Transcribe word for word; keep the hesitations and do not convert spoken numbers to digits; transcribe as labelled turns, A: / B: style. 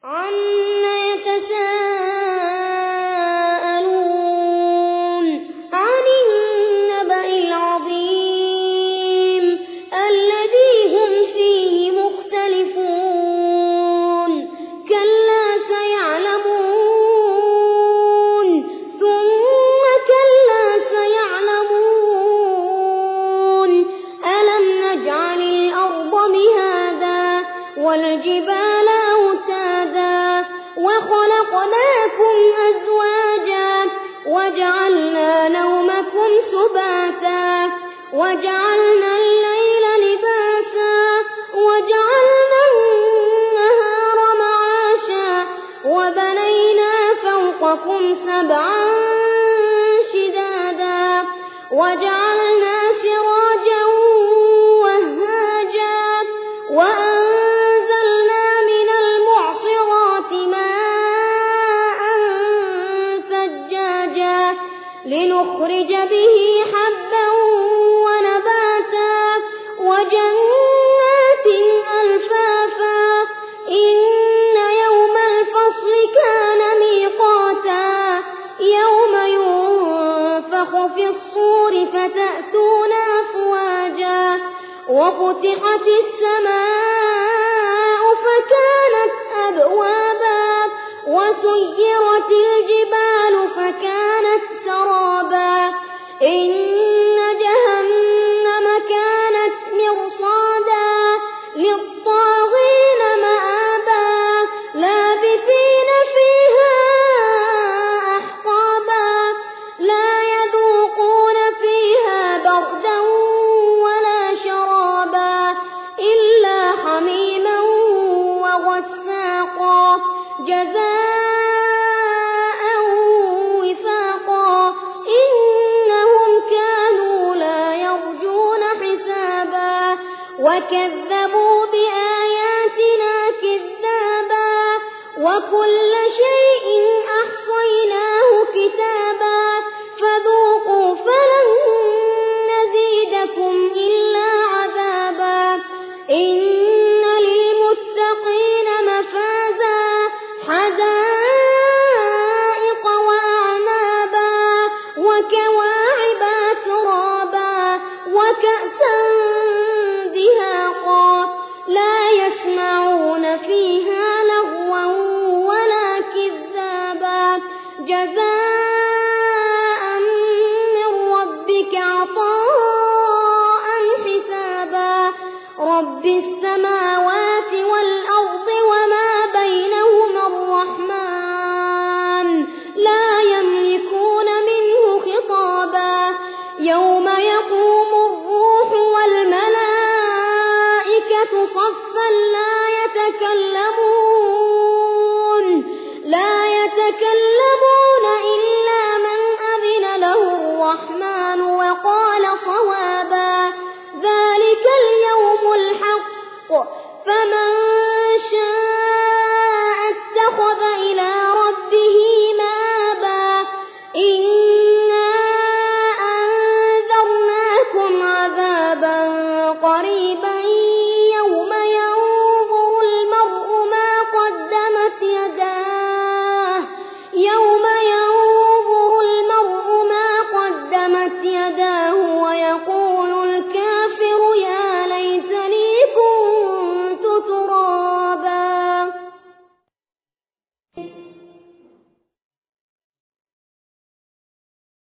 A: عَمَّ يَتَسَاءَلُونَ عَنِ النَّبَإِ الْعَظِيمِ الَّذِي هُمْ فِيهِ مُخْتَلِفُونَ كَلَّا سَيَعْلَمُونَ ثُمَّ كَلَّا سَيَعْلَمُونَ أَلَمْ نَجْعَلِ الْأَرْضَ مِهَادًا وَالْجِبَالَ أَوْتَادًا وَخَلَقْنَاكُمْ أَزْوَاجًا وَجَعَلْنَا نَوْمَكُمْ سُبَاتًا وَجَعَلْنَا اللَّيْلَ لِبَاسًا وَجَعَلْنَا النَّهَارَ مَعَاشًا وَبَنَيْنَا فَوْقَكُمْ سَبْعًا شِدَادًا وَجَعَلْنَا سِرَاجًا وَهَّاجًا وَأَنزَلْنَا مِنَ الْمُعْصِرَاتِ مَاءً ثَجَّاجًا لِّنُخْرِجَ بِهِ حَبًّا وَنَبَاتًا وَجَنَّاتٍ أَلْفَافًا إِنَّ يَوْمَ الْفَصْلِ كَانَ مِيقَاتًا يَوْمَ يُنفَخُ فِي الصُّورِ فَتَأْتُونَ أَفْوَاجًا وَفُتِحَتِ السَّمَاءُ فَكَانَتْ أَبْوَابًا وَسُيِّرَتِ الْجِبَالُ فَكَانَتْ سَرَابًا إِنَّ جَهَنَّمَ كَانَتْ مِرْصَادًا لِّلطَّاغِينَ مَآبًا لَّابِثِينَ فِيهَا أَحْقَابًا لَّا يَذُوقُونَ فِيهَا بَرْدًا وَلَا شَرَابًا إِلَّا حَمِيمًا وَغَسَّاقًا جَزَاءً وِفَاقًا إِنَّهُمْ كَانُوا لَا يَرْجُونَ حِسَابًا وَكَذَّبُوا بِآيَاتِنَا كِذَّابًا وَكُلَّ شَيْءٍ أَحْصَيْنَاهُ كِتَابًا فَذُوقُوا فَلَن نَّزِيدَكُمْ إِلَّا عَذَابًا إِنَّ لِلْمُتَّقِينَ مَفَازًا حَدَائِقَ وَأَعْنَابًا وَكَوَاعِبَ أَتْرَابًا وَكَأْسًا دِهَاقًا لَّا يَسْمَعُونَ فِيهَا لَغْوًا وَلَا كِذَّابًا جَزَاءً مِّن رَّبِّكَ عَطَاءً حِسَابًا رَّبِّ السَّمَاوَاتِ وَالْأَرْضِ وَمَا بَيْنَهُمَا الرَّحْمَٰنُ لَا يَمْلِكُونَ مِنْهُ خِطَابًا يَوْمَ يَقُومُ الرُّوحُ وَالْمَلَائِكَةُ صَفًّا لَّا يَتَكَلَّمُونَ لَا يَتَكَلَّمُونَ إِلَّا مَنْ أَذِنَ لَهُ الرَّحْمَٰنُ وَقَالَ صَوَابًا ذَٰلِكَ الْيَوْمُ الْحَقُّ فَمَن